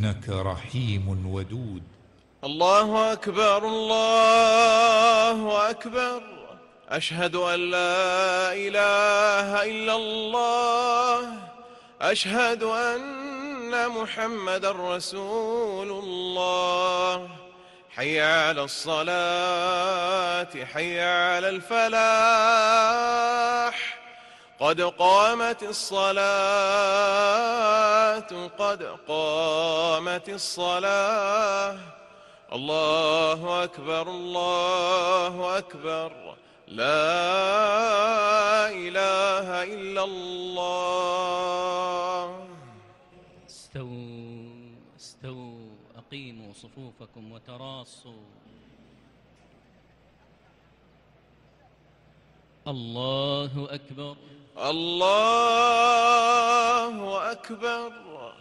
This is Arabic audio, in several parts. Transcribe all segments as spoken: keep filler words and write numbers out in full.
إنك رحيم ودود. الله أكبر الله أكبر، أشهد أن لا إله إلا الله، أشهد أن محمدا رسول الله. حي على الصلاة، حي على الفلاح، قد قامت الصلاة، قد قامت الصلاة. الله أكبر الله أكبر، لا إله إلا الله. استووا استووا أقيموا صفوفكم وتراصوا. الله أكبر الله أكبر.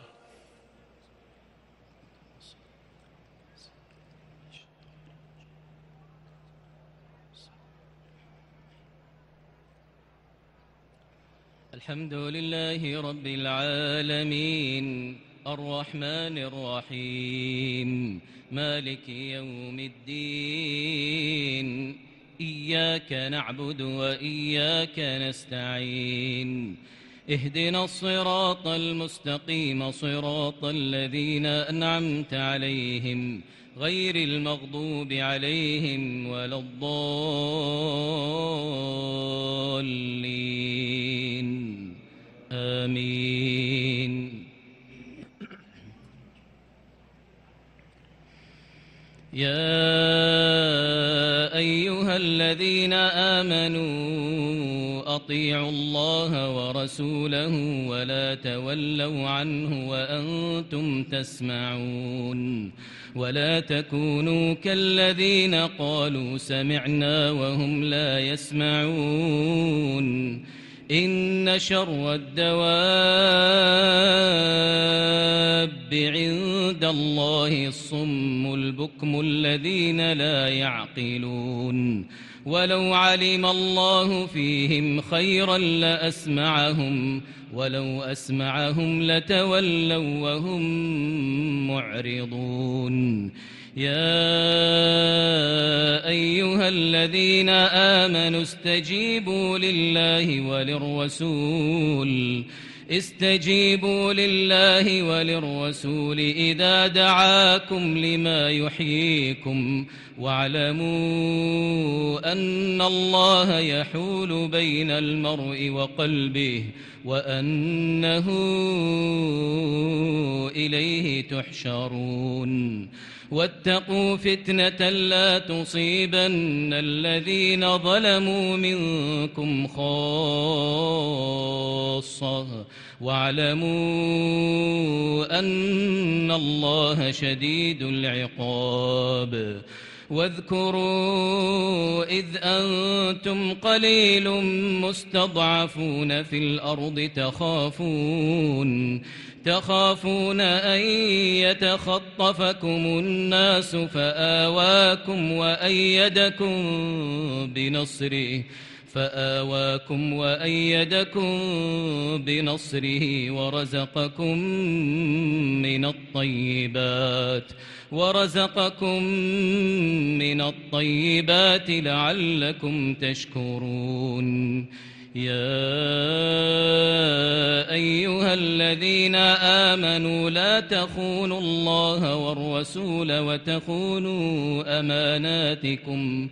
الحمد لله رب العالمين، الرحمن الرحيم، مالك يوم الدين. إياك نعبد وإياك نستعين، اهدنا الصراط المستقيم، صراط الذين أنعمت عليهم غير المغضوب عليهم ولا الضالين، آمين. يا أيها الذين آمنوا أطيعوا الله ورسوله ولا تولوا عنه وأنتم تسمعون، ولا تكونوا كالذين قالوا سمعنا وهم لا يسمعون. إن شر الدواب عند الله الصم البكم الذين لا يعقلون. ولو علم الله فيهم خيرا لأسمعهم، ولو أسمعهم لتولوا وهم معرضون. يا أيها الذين آمنوا استجيبوا لله وللرسول استجيبوا لله وللرسول إذا دعاكم لما يحييكم، واعلموا أن الله يحول بين المرء وقلبه وأنه إليه تحشرون. واتقوا فتنة لا تصيبن الذين ظلموا منكم خاصة، واعلموا أن الله شديد العقاب. واذكروا إذ أنتم قليل مستضعفون في الأرض تخافون تخافون أن يتخطفكم الناس فآواكم وأيدكم بنصره فآواكم وأيدكم بنصره ورزقكم من الطيبات ورزقكم من الطيبات لعلكم تشكرون. يا أيها الذين آمنوا لا تخونوا الله والرسول وتخونوا أماناتكم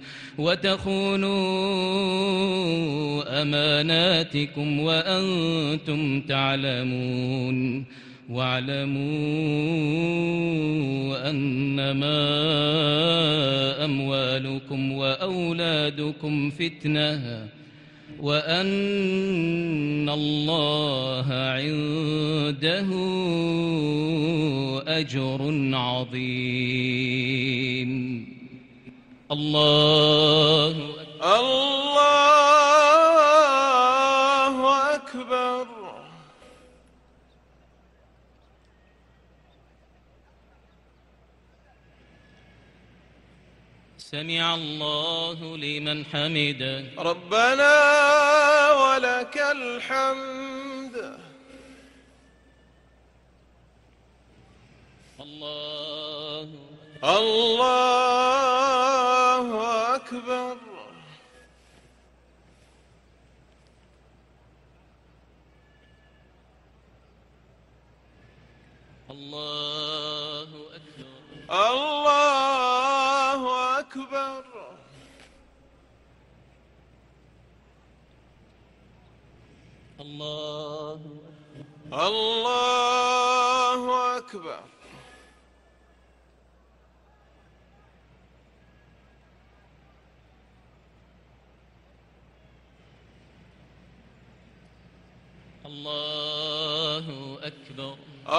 وتخونوا أماناتكم وأنتم تعلمون. واعلموا أنما أموالكم وأولادكم فتنة وأن الله عنده أجر عظيم. الله الله أكبر. سمع الله لمن حمده. ربنا ولك الحمد. الله الله أكبر. الله أكبر. الله أكبر. الله الله أكبر. الله أكبر.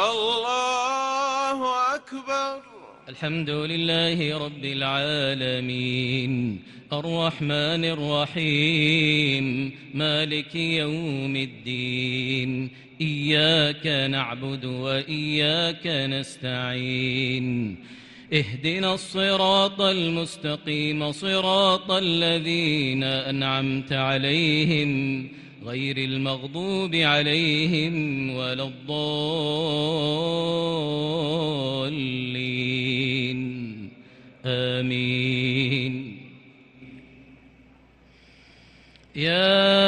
الله أكبر. الحمد لله رب العالمين الرحمن الرحيم مالك يوم الدين إياك نعبد وإياك نستعين اهدنا الصراط المستقيم صراط الذين أنعمت عليهم غير المغضوب عليهم ولا الضالين آمين. يا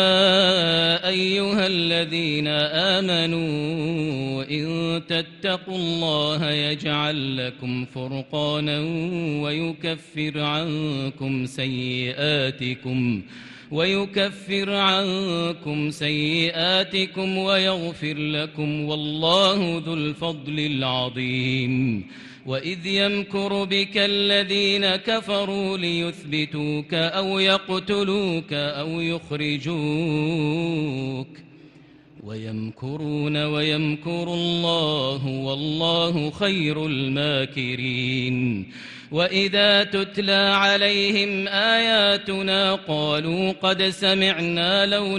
أيها الذين آمنوا إن تتقوا الله يجعل لكم فرقانا ويكفر عنكم سيئاتكم ويكفر عنكم سيئاتكم ويغفر لكم والله ذو الفضل العظيم. وإذ يمكر بك الذين كفروا ليثبتوك أو يقتلوك أو يخرجوك ويمكرون ويمكر الله والله خير الماكرين. وإذا تتلى عليهم آياتنا قالوا قد سمعنا لو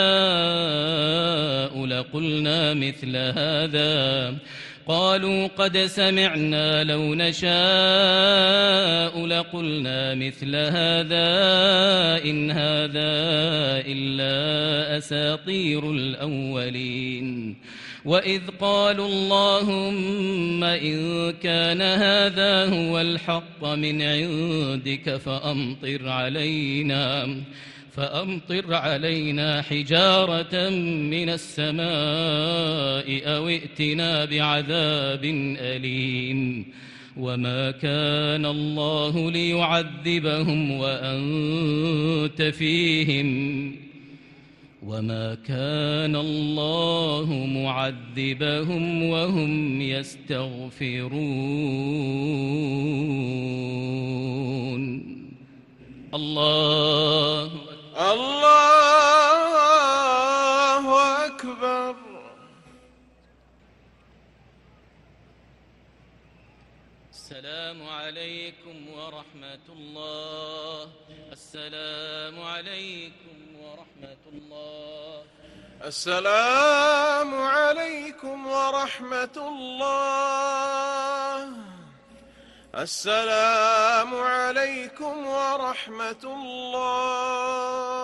نشاء لقلنا مثل هذا قالوا قد سمعنا لو نشاء لقلنا مثل هذا إن هذا إلا أساطير الأولين. وإذ قالوا اللهم إن كان هذا هو الحق من عندك فأمطر علينا فأمطر علينا حجارة من السماء أو ائتنا بعذاب أليم. وما كان الله ليعذبهم وأنت فيهم وما كان الله معذبهم وهم يستغفرون. الله الله أكبر. السلام عليكم ورحمة الله. السلام عليكم ورحمة الله. السلام عليكم ورحمة الله. السلام عليكم ورحمة الله.